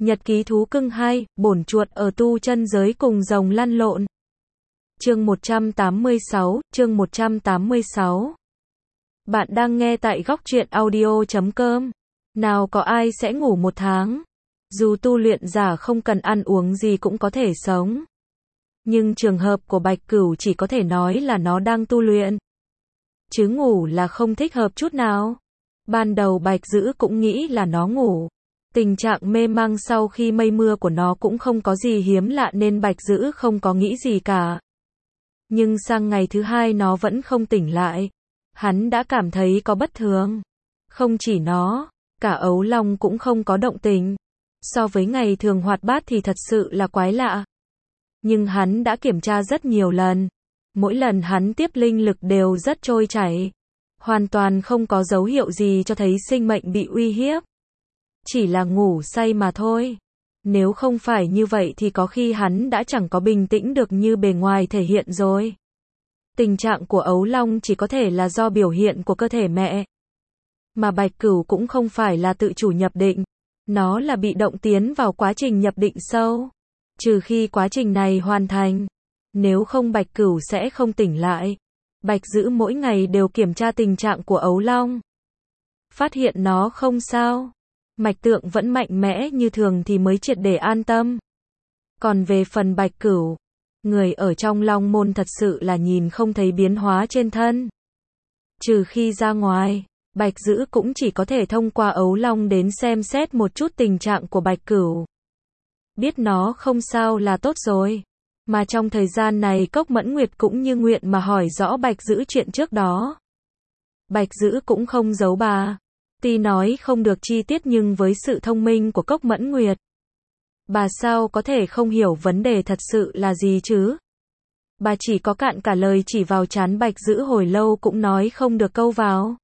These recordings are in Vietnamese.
Nhật ký thú cưng 2, bổn chuột ở tu chân giới cùng rồng lăn lộn. Chương 186, chương 186. Bạn đang nghe tại góc truyện audio.com. Nào có ai sẽ ngủ một tháng? Dù tu luyện giả không cần ăn uống gì cũng có thể sống. Nhưng trường hợp của Bạch Cửu chỉ có thể nói là nó đang tu luyện. Chứ ngủ là không thích hợp chút nào. Ban đầu Bạch Dữ cũng nghĩ là nó ngủ. Tình trạng mê mang sau khi mây mưa của nó cũng không có gì hiếm lạ nên Bạch Dữ không có nghĩ gì cả. Nhưng sang ngày thứ hai nó vẫn không tỉnh lại. Hắn đã cảm thấy có bất thường. Không chỉ nó, cả ấu long cũng không có động tĩnh. So với ngày thường hoạt bát thì thật sự là quái lạ. Nhưng hắn đã kiểm tra rất nhiều lần. Mỗi lần hắn tiếp linh lực đều rất trôi chảy. Hoàn toàn không có dấu hiệu gì cho thấy sinh mệnh bị uy hiếp. Chỉ là ngủ say mà thôi. Nếu không phải như vậy thì có khi hắn đã chẳng có bình tĩnh được như bề ngoài thể hiện rồi. Tình trạng của ấu long chỉ có thể là do biểu hiện của cơ thể mẹ. Mà Bạch Cửu cũng không phải là tự chủ nhập định. Nó là bị động tiến vào quá trình nhập định sâu. Trừ khi quá trình này hoàn thành. Nếu không Bạch Cửu sẽ không tỉnh lại. Bạch Dữ mỗi ngày đều kiểm tra tình trạng của ấu long. Phát hiện nó không sao. Mạch tượng vẫn mạnh mẽ như thường thì mới triệt để an tâm. Còn về phần Bạch Cửu, người ở trong long môn thật sự là nhìn không thấy biến hóa trên thân. Trừ khi ra ngoài, Bạch Dữ cũng chỉ có thể thông qua ấu long đến xem xét một chút tình trạng của Bạch Cửu. Biết nó không sao là tốt rồi. Mà trong thời gian này Cốc Mẫn Nguyệt cũng như nguyện mà hỏi rõ Bạch Dữ chuyện trước đó. Bạch Dữ cũng không giấu bà. Tuy nói không được chi tiết nhưng với sự thông minh của Cốc Mẫn Nguyệt, bà sao có thể không hiểu vấn đề thật sự là gì chứ? Bà chỉ có cạn cả lời chỉ vào trán Bạch Dữ hồi lâu cũng nói không được câu vào.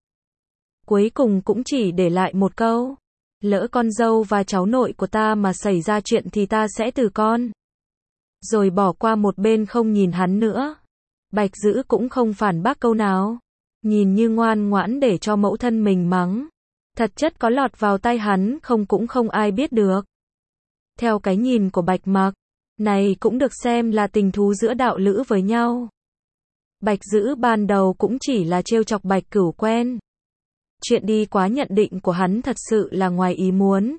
Cuối cùng cũng chỉ để lại một câu. Lỡ con dâu và cháu nội của ta mà xảy ra chuyện thì ta sẽ từ con. Rồi bỏ qua một bên không nhìn hắn nữa. Bạch Dữ cũng không phản bác câu nào. Nhìn như ngoan ngoãn để cho mẫu thân mình mắng. Thật chất có lọt vào tay hắn không cũng không ai biết được. Theo cái nhìn của Bạch Mặc, này cũng được xem là tình thú giữa đạo lữ với nhau. Bạch Dữ ban đầu cũng chỉ là trêu chọc Bạch Cửu quen. Chuyện đi quá nhận định của hắn thật sự là ngoài ý muốn.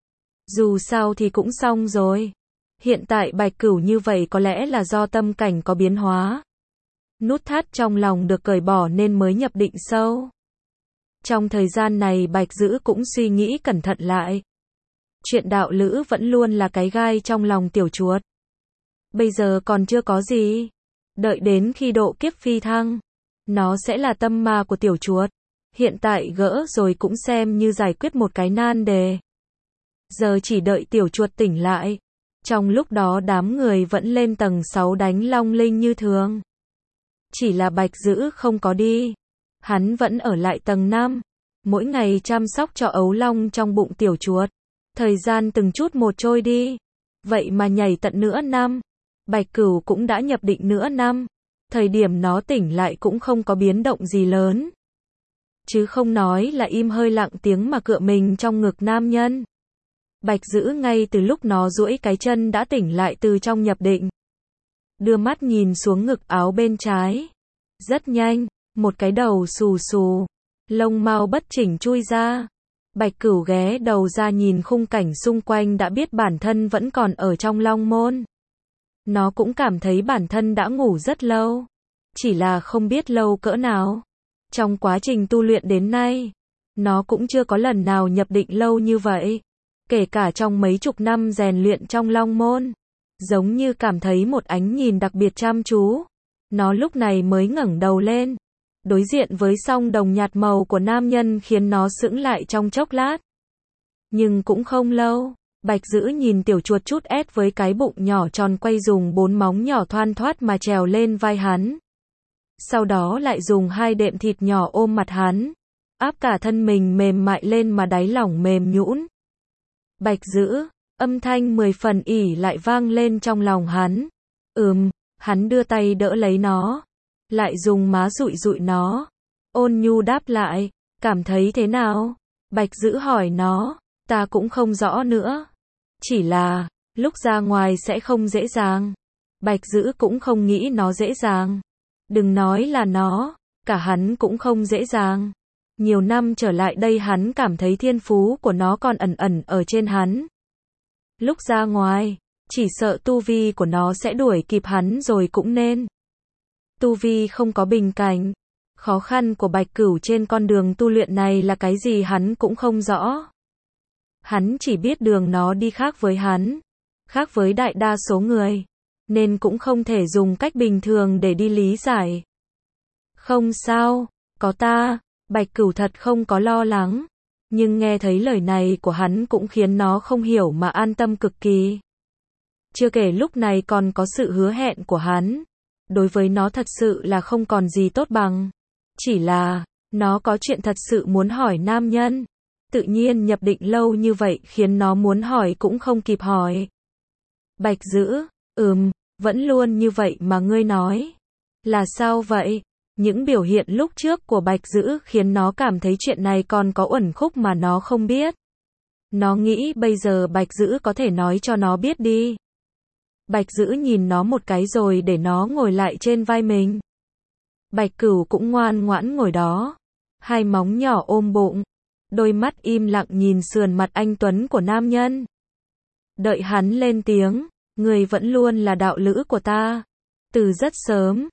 Dù sao thì cũng xong rồi. Hiện tại Bạch Cửu như vậy có lẽ là do tâm cảnh có biến hóa. Nút thắt trong lòng được cởi bỏ nên mới nhập định sâu. Trong thời gian này Bạch Dữ cũng suy nghĩ cẩn thận lại. Chuyện đạo lữ vẫn luôn là cái gai trong lòng tiểu chuột. Bây giờ còn chưa có gì. Đợi đến khi độ kiếp phi thăng, nó sẽ là tâm ma của tiểu chuột. Hiện tại gỡ rồi cũng xem như giải quyết một cái nan đề. Giờ chỉ đợi tiểu chuột tỉnh lại. Trong lúc đó đám người vẫn lên tầng 6 đánh long linh như thường. Chỉ là Bạch Dữ không có đi. Hắn vẫn ở lại tầng 5. Mỗi ngày chăm sóc cho ấu long trong bụng tiểu chuột. Thời gian từng chút một trôi đi. Vậy mà nhảy tận nửa năm. Bạch Cửu cũng đã nhập định nửa năm. Thời điểm nó tỉnh lại cũng không có biến động gì lớn. Chứ không nói là im hơi lặng tiếng mà cựa mình trong ngực nam nhân. Bạch Dữ ngay từ lúc nó duỗi cái chân đã tỉnh lại từ trong nhập định. Đưa mắt nhìn xuống ngực áo bên trái. Rất nhanh, một cái đầu xù xù, lông mao bất chỉnh chui ra. Bạch Cửu ghé đầu ra nhìn khung cảnh xung quanh đã biết bản thân vẫn còn ở trong long môn. Nó cũng cảm thấy bản thân đã ngủ rất lâu. Chỉ là không biết lâu cỡ nào. Trong quá trình tu luyện đến nay, nó cũng chưa có lần nào nhập định lâu như vậy. Kể cả trong mấy chục năm rèn luyện trong long môn. Giống như cảm thấy một ánh nhìn đặc biệt chăm chú. Nó lúc này mới ngẩng đầu lên. Đối diện với song đồng nhạt màu của nam nhân khiến nó sững lại trong chốc lát. Nhưng cũng không lâu. Bạch Dữ nhìn tiểu chuột chút ét với cái bụng nhỏ tròn quay dùng 4 móng nhỏ thoăn thoắt mà trèo lên vai hắn. Sau đó lại dùng 2 đệm thịt nhỏ ôm mặt hắn. Áp cả thân mình mềm mại lên mà đáy lỏng mềm nhũn. Bạch Dữ, âm thanh 10 phần ỉ lại vang lên trong lòng hắn. Hắn đưa tay đỡ lấy nó. Lại dùng má dụi dụi nó. Ôn nhu đáp lại, cảm thấy thế nào? Bạch Dữ hỏi nó, ta cũng không rõ nữa. Chỉ là, lúc ra ngoài sẽ không dễ dàng. Bạch Dữ cũng không nghĩ nó dễ dàng. Đừng nói là nó, cả hắn cũng không dễ dàng. Nhiều năm trở lại đây hắn cảm thấy thiên phú của nó còn ẩn ẩn ở trên hắn. Lúc ra ngoài, chỉ sợ tu vi của nó sẽ đuổi kịp hắn rồi cũng nên. Tu vi không có bình cảnh. Khó khăn của Bạch Cửu trên con đường tu luyện này là cái gì hắn cũng không rõ. Hắn chỉ biết đường nó đi khác với hắn, khác với đại đa số người, nên cũng không thể dùng cách bình thường để đi lý giải. Không sao, có ta, Bạch Cửu thật không có lo lắng, nhưng nghe thấy lời này của hắn cũng khiến nó không hiểu mà an tâm cực kỳ. Chưa kể lúc này còn có sự hứa hẹn của hắn, đối với nó thật sự là không còn gì tốt bằng. Chỉ là, nó có chuyện thật sự muốn hỏi nam nhân. Tự nhiên nhập định lâu như vậy khiến nó muốn hỏi cũng không kịp hỏi. Bạch Dữ, vẫn luôn như vậy mà ngươi nói. Là sao vậy? Những biểu hiện lúc trước của Bạch Dữ khiến nó cảm thấy chuyện này còn có uẩn khúc mà nó không biết. Nó nghĩ bây giờ Bạch Dữ có thể nói cho nó biết đi. Bạch Dữ nhìn nó một cái rồi để nó ngồi lại trên vai mình. Bạch Cửu cũng ngoan ngoãn ngồi đó. Hai móng nhỏ ôm bụng. Đôi mắt im lặng nhìn sườn mặt anh tuấn của nam nhân. Đợi hắn lên tiếng, người vẫn luôn là đạo lữ của ta. Từ rất sớm,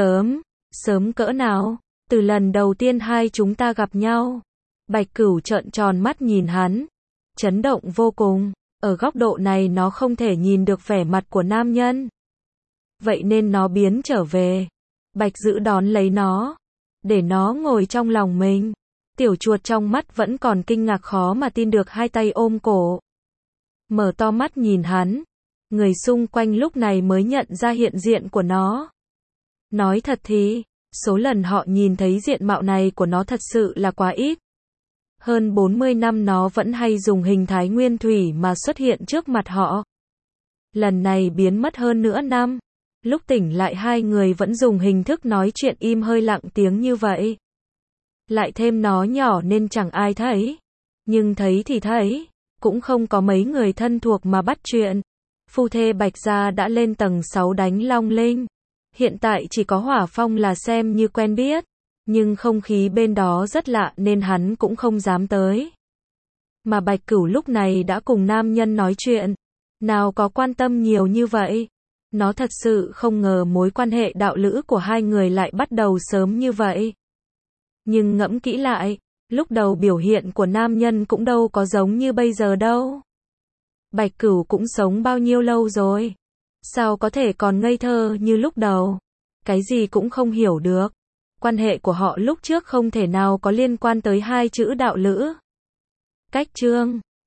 sớm cỡ nào, từ lần đầu tiên hai chúng ta gặp nhau. Bạch Cửu trợn tròn mắt nhìn hắn, chấn động vô cùng, ở góc độ này nó không thể nhìn được vẻ mặt của nam nhân. Vậy nên nó biến trở về. Bạch Dữ đón lấy nó, để nó ngồi trong lòng mình. Tiểu chuột trong mắt vẫn còn kinh ngạc khó mà tin được hai tay ôm cổ. Mở to mắt nhìn hắn. Người xung quanh lúc này mới nhận ra hiện diện của nó. Nói thật thì, số lần họ nhìn thấy diện mạo này của nó thật sự là quá ít. Hơn 40 năm nó vẫn hay dùng hình thái nguyên thủy mà xuất hiện trước mặt họ. Lần này biến mất hơn nửa năm. Lúc tỉnh lại hai người vẫn dùng hình thức nói chuyện im hơi lặng tiếng như vậy. Lại thêm nó nhỏ nên chẳng ai thấy. Nhưng thấy thì thấy, cũng không có mấy người thân thuộc mà bắt chuyện. Phu thê Bạch gia đã lên tầng 6 đánh Long Linh. Hiện tại chỉ có Hỏa Phong là xem như quen biết. Nhưng không khí bên đó rất lạ nên hắn cũng không dám tới. Mà Bạch Cửu lúc này đã cùng nam nhân nói chuyện. Nào có quan tâm nhiều như vậy. Nó thật sự không ngờ mối quan hệ đạo lữ của hai người lại bắt đầu sớm như vậy. Nhưng ngẫm kỹ lại, lúc đầu biểu hiện của nam nhân cũng đâu có giống như bây giờ đâu. Bạch Cửu cũng sống bao nhiêu lâu rồi? Sao có thể còn ngây thơ như lúc đầu? Cái gì cũng không hiểu được. Quan hệ của họ lúc trước không thể nào có liên quan tới hai chữ đạo lữ. Cách chương